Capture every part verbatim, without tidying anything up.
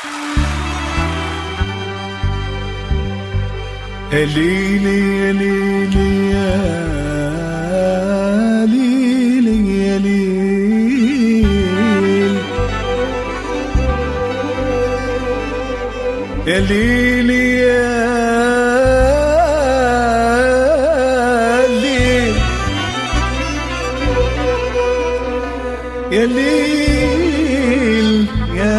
يا ليلي يا ليلي يا ليلي يا ليل يا ليلي يا ليل يا ليل يا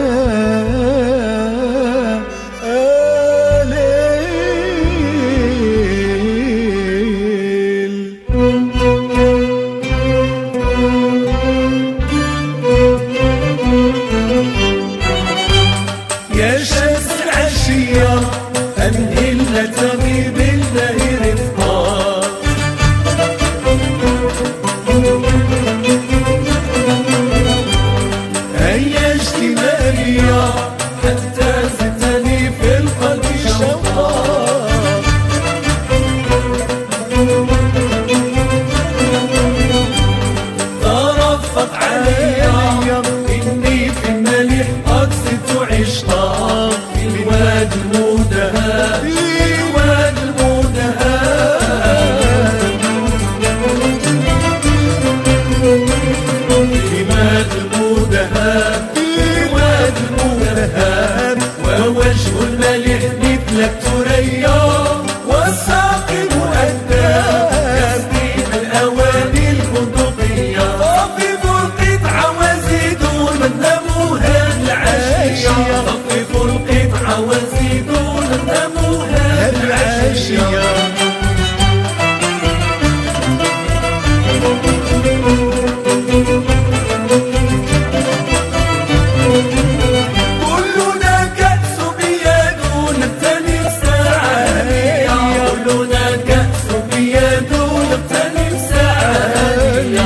يا شمس العشية أنهي لنا تغيب النهر الطار هيا اجتمالية حتى زدتني في القلب شوقا ترفق عليا إني في المليح قد زدت عشقا في الواد المدهب في الواد المدهب في الواد المدهب في الواد المدهب ووجه المليح مثل الثريا والساقي مؤدب يسقي الأواني البندقية طففوا القطعة وزيدوا من نموها العشية طففوا القطعة وزيدوا من نموها العشية كلنا كأس بيد نبتني السعادة كلنا كأس بيد نبتني السعادة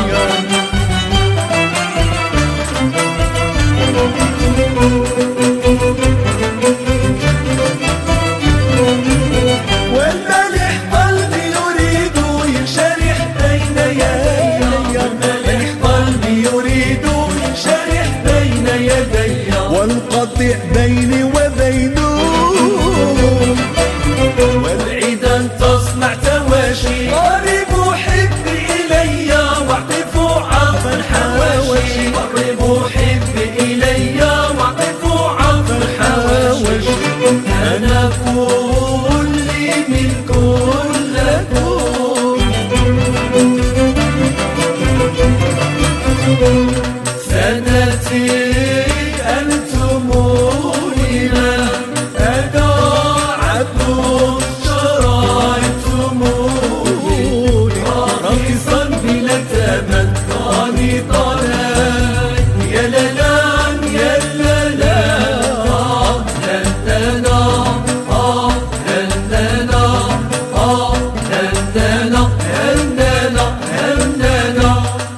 والملح قلبي يريد ينشرح بين يدي والملح قلبي يريد ينشرح بين يدي والقطيع بيني وبينه والعيدا تصنع تواشي قربوا حبي إلي واعطفوا عطفا حواشي قربوا حبي إلي واعطفوا عطفا حواشي أنا كلي من كلكم سنتي أنتم لنا أنا عبد شرعتموني راقصا بلا ثمن قانطا يا لا يا لا لا هلنا آه هلنا آه هلنا هلنا هلنا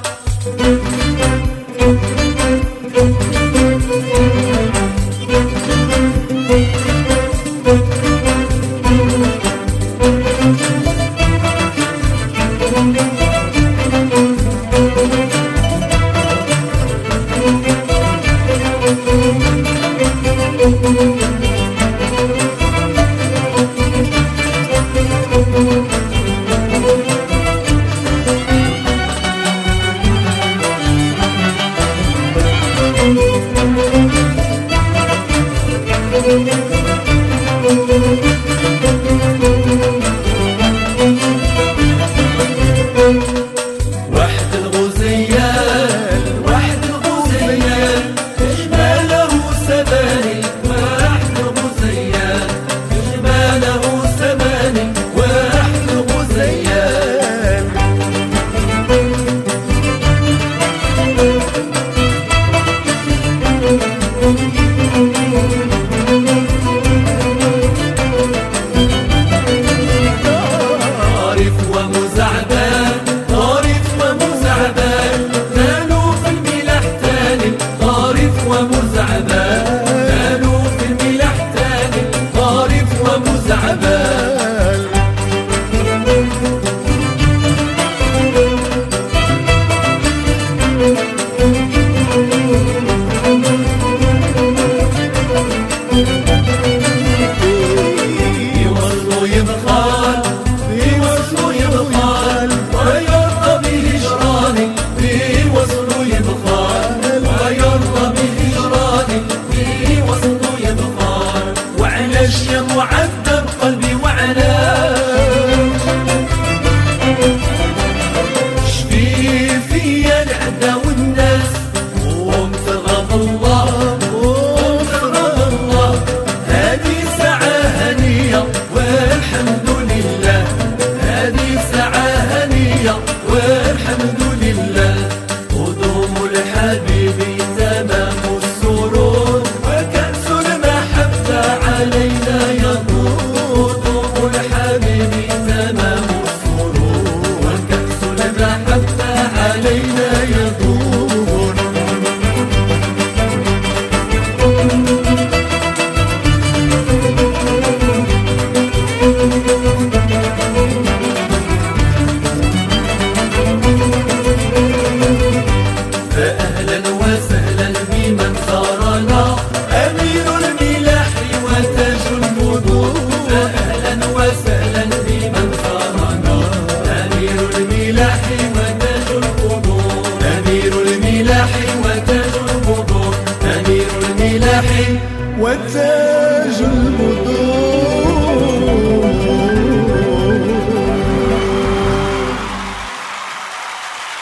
وحد الغزيان وحد الغزيان جباله سباني وحد الغزيان جباله سباني وحد الغزيان الفلاحين وتاج المدن